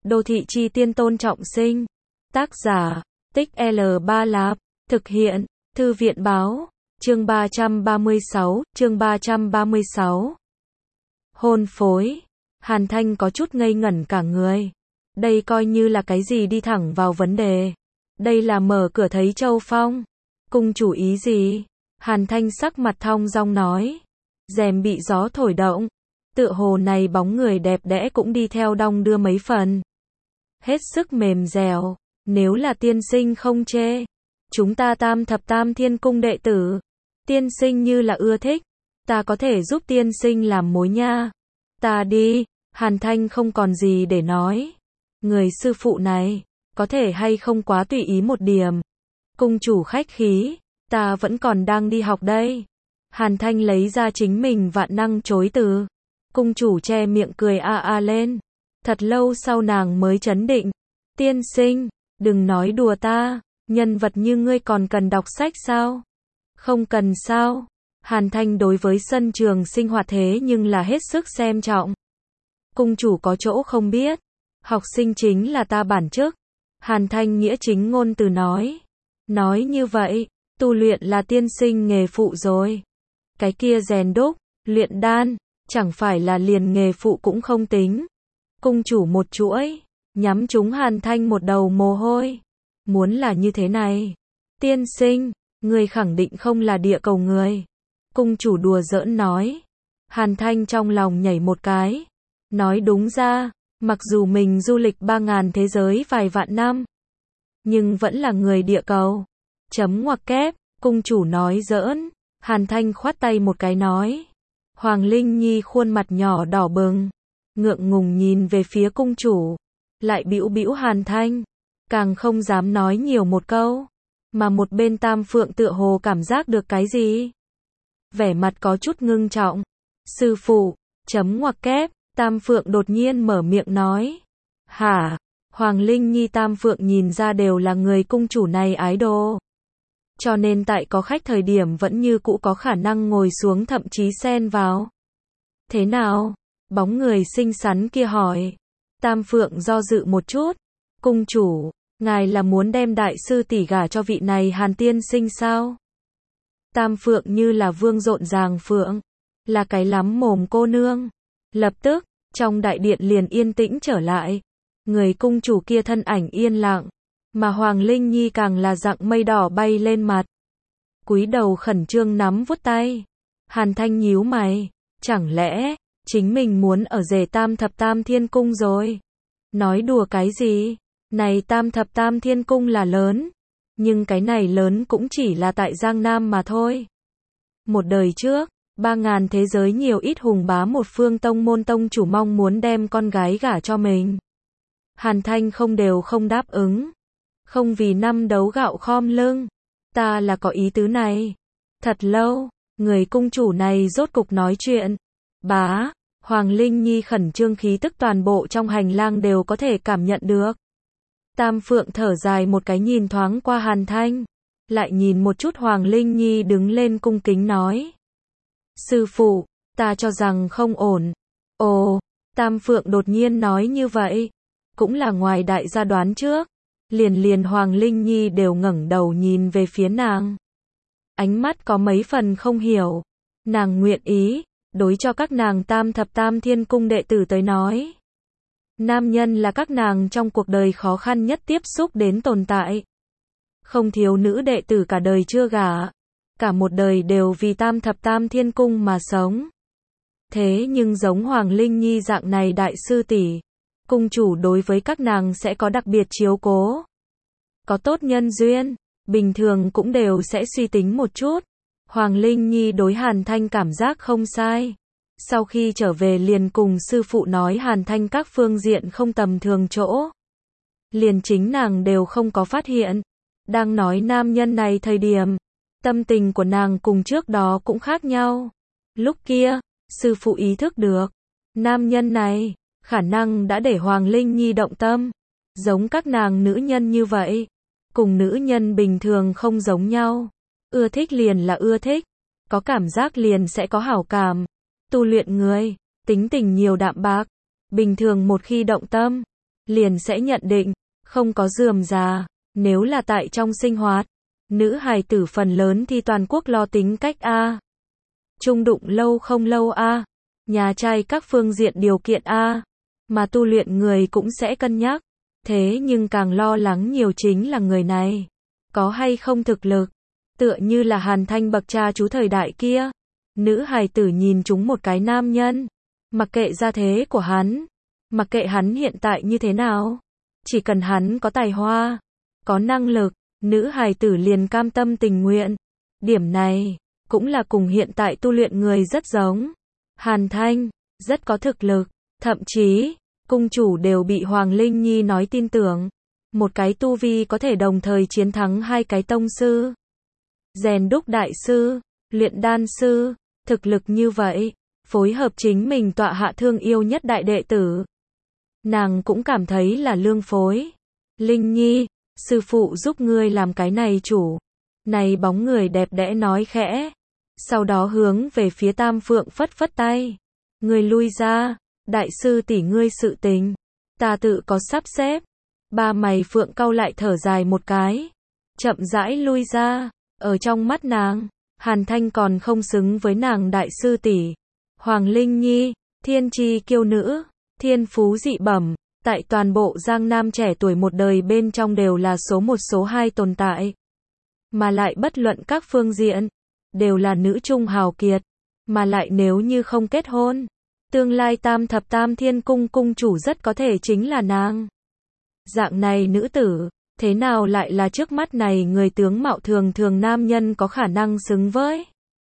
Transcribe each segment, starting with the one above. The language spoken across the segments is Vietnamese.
Đô thị chi tiên Tôn Trọng Sinh. Tác giả, Tích L3 Lạp. Thực hiện, Thư viện báo. Chương 336. Hôn phối. Hàn Thanh có chút ngây ngẩn cả người. Đây coi như là cái gì, đi thẳng vào vấn đề. Đây là mở cửa thấy Châu Phong. Cung chủ ý gì? Hàn Thanh sắc mặt thong dong nói. Rèm bị gió thổi động. Tựa hồ này bóng người đẹp đẽ cũng đi theo đong đưa mấy phần. Hết sức mềm dẻo. Nếu là tiên sinh không chê, chúng ta Tam Thập Tam Thiên Cung đệ tử, tiên sinh như là ưa thích, ta có thể giúp tiên sinh làm mối nha. Ta đi. Hàn Thanh không còn gì để nói. Người sư phụ này, có thể hay không quá tùy ý một điểm. Cung chủ khách khí, ta vẫn còn đang đi học đây. Hàn Thanh lấy ra chính mình vạn năng chối từ. Cung chủ che miệng cười lên. Thật lâu sau nàng mới trấn định. Tiên sinh, đừng nói đùa ta, nhân vật như ngươi còn cần đọc sách sao? Không cần sao? Hàn Thanh đối với sân trường sinh hoạt thế nhưng là hết sức xem trọng. Cung chủ có chỗ không biết, học sinh chính là ta bản chức. Hàn Thanh nghĩa chính ngôn từ nói. Nói như vậy, tu luyện là tiên sinh nghề phụ rồi. Cái kia rèn đúc, luyện đan, chẳng phải là liền nghề phụ cũng không tính. Cung chủ một chuỗi, nhắm trúng Hàn Thanh một đầu mồ hôi. Muốn là như thế này. Tiên sinh, người khẳng định không là địa cầu người. Cung chủ đùa giỡn nói. Hàn Thanh trong lòng nhảy một cái. Nói đúng ra, mặc dù mình du lịch 3.000 thế giới vài vạn năm, nhưng vẫn là người địa cầu. Chấm ngoặc kép, cung chủ nói giỡn. Hàn Thanh khoát tay một cái nói. Hoàng Linh Nhi khuôn mặt nhỏ đỏ bừng, ngượng ngùng nhìn về phía cung chủ, lại bĩu bĩu Hàn Thanh, càng không dám nói nhiều một câu. Mà một bên Tam Phượng tựa hồ cảm giác được cái gì, vẻ mặt có chút ngưng trọng. Sư phụ, chấm ngoặc kép, Tam Phượng đột nhiên mở miệng nói. Hả? Hoàng Linh Nhi Tam Phượng nhìn ra đều là người cung chủ này ái đồ, cho nên tại có khách thời điểm vẫn như cũ có khả năng ngồi xuống, thậm chí xen vào. Thế nào? Bóng người xinh xắn kia hỏi. Tam Phượng do dự một chút. Cung chủ, ngài là muốn đem đại sư tỷ gả cho vị này Hàn tiên sinh sao? Tam Phượng như là vương rộn ràng phượng, là cái lắm mồm cô nương. Lập tức, trong đại điện liền yên tĩnh trở lại. Người cung chủ kia thân ảnh yên lặng, mà Hoàng Linh Nhi càng là dạng mây đỏ bay lên mặt. Cúi đầu khẩn trương nắm vuốt tay. Hàn Thanh nhíu mày, chẳng lẽ chính mình muốn ở rể Tam Thập Tam Thiên Cung rồi? Nói đùa cái gì? Này Tam Thập Tam Thiên Cung là lớn, nhưng cái này lớn cũng chỉ là tại Giang Nam mà thôi. Một đời trước, 3.000 thế giới nhiều ít hùng bá một phương tông môn tông chủ mong muốn đem con gái gả cho mình. Hàn Thanh không đều không đáp ứng. Không vì năm đấu gạo khom lưng. Ta là có ý tứ này. Thật lâu, người cung chủ này rốt cục nói chuyện. Bá, Hoàng Linh Nhi khẩn trương khí tức toàn bộ trong hành lang đều có thể cảm nhận được. Tam Phượng thở dài một cái nhìn thoáng qua Hàn Thanh, lại nhìn một chút Hoàng Linh Nhi đứng lên cung kính nói. Sư phụ, ta cho rằng không ổn. Ồ, Tam Phượng đột nhiên nói như vậy, cũng là ngoài đại gia đoán trước. Liền Hoàng Linh Nhi đều ngẩng đầu nhìn về phía nàng. Ánh mắt có mấy phần không hiểu. Nàng nguyện ý, đối cho các nàng Tam Thập Tam Thiên Cung đệ tử tới nói. Nam nhân là các nàng trong cuộc đời khó khăn nhất tiếp xúc đến tồn tại. Không thiếu nữ đệ tử cả đời chưa gả, cả một đời đều vì Tam Thập Tam Thiên Cung mà sống. Thế nhưng giống Hoàng Linh Nhi dạng này đại sư tỷ, cung chủ đối với các nàng sẽ có đặc biệt chiếu cố. Có tốt nhân duyên, bình thường cũng đều sẽ suy tính một chút. Hoàng Linh Nhi đối Hàn Thanh cảm giác không sai. Sau khi trở về liền cùng sư phụ nói Hàn Thanh các phương diện không tầm thường chỗ. Liền chính nàng đều không có phát hiện. Đang nói nam nhân này thời điểm, tâm tình của nàng cùng trước đó cũng khác nhau. Lúc kia, sư phụ ý thức được, nam nhân này khả năng đã để Hoàng Linh Nhi động tâm. Giống các nàng nữ nhân như vậy, cùng nữ nhân bình thường không giống nhau. Ưa thích liền là ưa thích, có cảm giác liền sẽ có hảo cảm. Tu luyện người, tính tình nhiều đạm bạc, bình thường một khi động tâm, liền sẽ nhận định, không có rườm rà. Nếu là tại trong sinh hoạt, nữ hài tử phần lớn thì toàn quốc lo tính cách A. Chung đụng lâu không lâu A. Nhà trai các phương diện điều kiện A. Mà tu luyện người cũng sẽ cân nhắc. Thế nhưng càng lo lắng nhiều chính là người này có hay không thực lực. Tựa như là Hàn Thanh bậc cha chú thời đại kia. Nữ hài tử nhìn chúng một cái nam nhân. Mặc kệ gia thế của hắn. Mặc kệ hắn hiện tại như thế nào. Chỉ cần hắn có tài hoa, có năng lực, nữ hài tử liền cam tâm tình nguyện. Điểm này, cũng là cùng hiện tại tu luyện người rất giống. Hàn Thanh, rất có thực lực. Thậm chí, cung chủ đều bị Hoàng Linh Nhi nói tin tưởng. Một cái tu vi có thể đồng thời chiến thắng hai cái tông sư. Rèn đúc đại sư, luyện đan sư, thực lực như vậy, phối hợp chính mình tọa hạ thương yêu nhất đại đệ tử. Nàng cũng cảm thấy là lương phối. Linh Nhi, sư phụ giúp ngươi làm cái này chủ. Này bóng người đẹp đẽ nói khẽ. Sau đó hướng về phía Tam Phượng phất phất tay. Ngươi lui ra, đại sư tỷ ngươi sự tình. Ta tự có sắp xếp. Ba mày Phượng cau lại thở dài một cái. Chậm rãi lui ra. Ở trong mắt nàng, Hàn Thanh còn không xứng với nàng đại sư tỷ. Hoàng Linh Nhi, thiên chi kiêu nữ, thiên phú dị bẩm, tại toàn bộ Giang Nam trẻ tuổi một đời bên trong đều là số một số hai tồn tại. Mà lại bất luận các phương diện, đều là nữ trung hào kiệt. Mà lại nếu như không kết hôn, tương lai Tam Thập Tam Thiên Cung cung chủ rất có thể chính là nàng. Dạng này nữ tử, thế nào lại là trước mắt này người tướng mạo thường thường nam nhân có khả năng xứng với.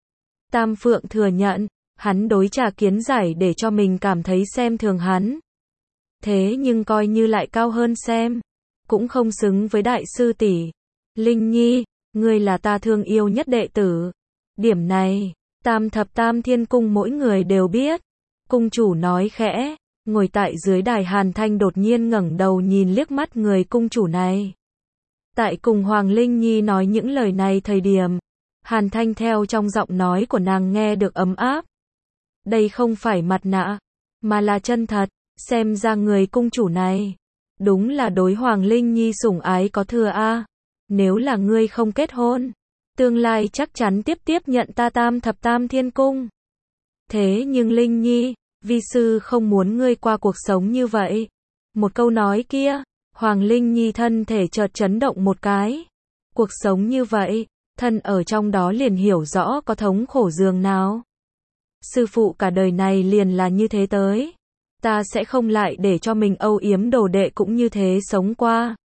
Tam Phượng thừa nhận, hắn đối Trà Kiến Giải để cho mình cảm thấy xem thường hắn. Thế nhưng coi như lại cao hơn xem, cũng không xứng với đại sư tỷ. Linh Nhi, ngươi là ta thương yêu nhất đệ tử. Điểm này, Tam Thập Tam Thiên Cung mỗi người đều biết. Cung chủ nói khẽ, ngồi tại dưới đài Hàn Thanh đột nhiên ngẩng đầu nhìn liếc mắt người cung chủ này. Tại cùng Hoàng Linh Nhi nói những lời này thời điểm, Hàn Thanh theo trong giọng nói của nàng nghe được ấm áp. Đây không phải mặt nạ, mà là chân thật, xem ra người cung chủ này, đúng là đối Hoàng Linh Nhi sủng ái có thừa a. Nếu là ngươi không kết hôn, tương lai chắc chắn tiếp nhận ta Tam Thập Tam Thiên Cung. Thế nhưng Linh Nhi, vi sư không muốn ngươi qua cuộc sống như vậy. Một câu nói kia, Hoàng Linh Nhi thân thể chợt chấn động một cái. Cuộc sống như vậy, thân ở trong đó liền hiểu rõ có thống khổ dường nào. Sư phụ cả đời này liền là như thế tới. Ta sẽ không lại để cho mình âu yếm đồ đệ cũng như thế sống qua.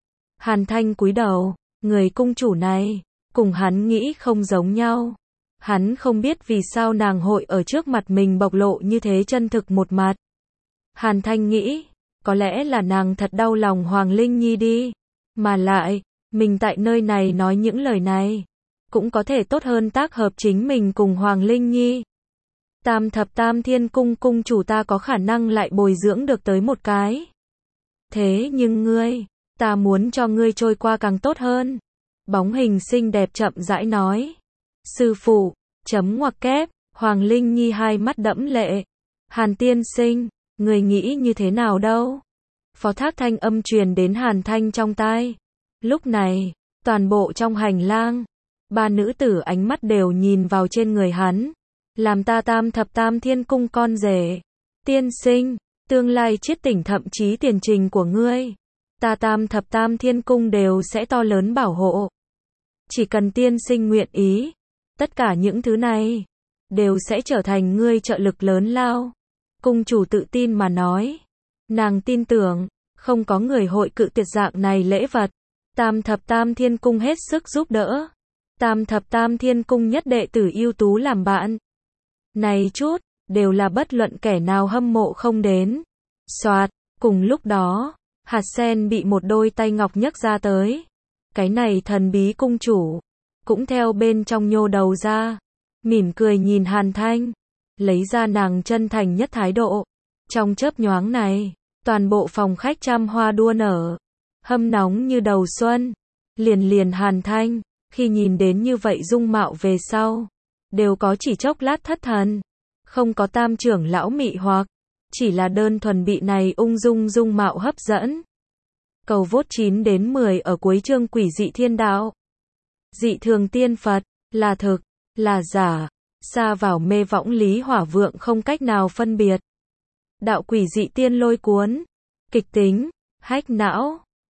Hàn Thanh cúi đầu, người cung chủ này, cùng hắn nghĩ không giống nhau. Hắn không biết vì sao nàng hội ở trước mặt mình bộc lộ như thế chân thực một mặt. Hàn Thanh nghĩ, có lẽ là nàng thật đau lòng Hoàng Linh Nhi đi. Mà lại, mình tại nơi này nói những lời này, cũng có thể tốt hơn tác hợp chính mình cùng Hoàng Linh Nhi. Tam Thập Tam Thiên Cung cung chủ ta có khả năng lại bồi dưỡng được tới một cái. Thế nhưng ngươi, ta muốn cho ngươi trôi qua càng tốt hơn. Bóng hình xinh đẹp chậm rãi nói. Sư phụ, chấm ngoặc kép, Hoàng Linh Nhi hai mắt đẫm lệ. Hàn tiên sinh, người nghĩ như thế nào đâu? Phó thác thanh âm truyền đến Hàn Thanh trong tai. Lúc này, toàn bộ trong hành lang, ba nữ tử ánh mắt đều nhìn vào trên người hắn. Làm ta Tam Thập Tam Thiên Cung con rể. Tiên sinh, tương lai chiết tỉnh thậm chí tiền trình của ngươi. Ta Tam Thập Tam Thiên Cung đều sẽ to lớn bảo hộ. Chỉ cần tiên sinh nguyện ý, tất cả những thứ này, đều sẽ trở thành ngươi trợ lực lớn lao. Cung chủ tự tin mà nói. Nàng tin tưởng, không có người hội cự tuyệt dạng này lễ vật. Tam Thập Tam Thiên Cung hết sức giúp đỡ. Tam Thập Tam Thiên Cung nhất đệ tử ưu tú làm bạn. Này chút, đều là bất luận kẻ nào hâm mộ không đến. Soạt, cùng lúc đó, hạt sen bị một đôi tay ngọc nhấc ra tới. Cái này thần bí cung chủ, cũng theo bên trong nhô đầu ra, mỉm cười nhìn Hàn Thanh, lấy ra nàng chân thành nhất thái độ. Trong chớp nhoáng này, toàn bộ phòng khách trăm hoa đua nở, hâm nóng như đầu xuân. Liền Hàn Thanh, khi nhìn đến như vậy dung mạo về sau, đều có chỉ chốc lát thất thần. Không có Tam trưởng lão mị hoặc, chỉ là đơn thuần bị này ung dung dung mạo hấp dẫn. Cầu vote 9 đến 10 ở cuối chương Quỷ dị thiên đạo. Dị thường tiên Phật, là thực, là giả, sa vào mê võng Lý Hỏa Vượng không cách nào phân biệt. Đạo quỷ dị tiên lôi cuốn, kịch tính, hách não.